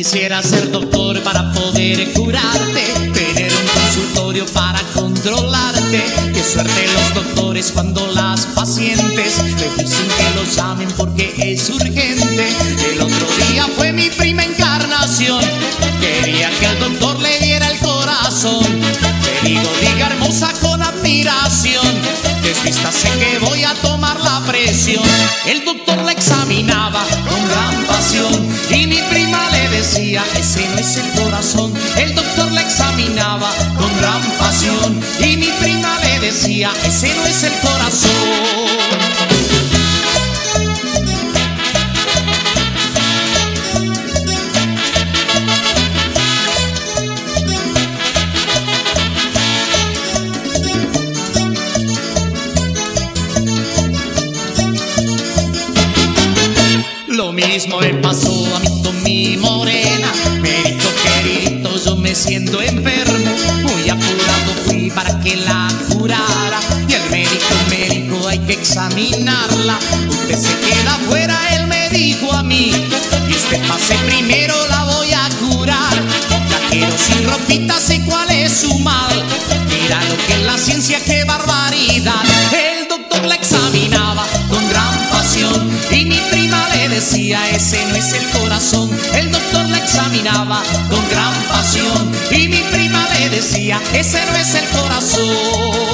Quisiera ser doctor para poder curarte, tener un consultorio para controlarte. Qué suerte los doctores cuando las pacientes le dicen que los llamen porque es urgente. El otro día fue mi prima Encarnación, quería que el doctor le diera el corazón. Le digo, diga hermosa con admiración, desvístase que voy a tomar la presión. El doctor la examinaba con gran pasión y mi prima le decía, ese no es el corazón. El doctor la examinaba con gran pasión y mi prima le decía, ese no es el corazón. Lo mismo me pasó a mí con mi morena. Me dijo, querido, yo me siento enfermo. Muy apurado fui para que la curara. Y el médico me dijo, hay que examinarla. Usted se queda afuera, él me dijo a mí. Y usted pase primero, la voy a curar. La quiero sin ropita, sé cuál es su mal. Mira lo que es la ciencia, qué barbaridad. El doctor la examinaba con gran pasión y mi prima le decía, ese no es el corazón. El doctor la examinaba con gran pasión y mi prima le decía, ese no es el corazón.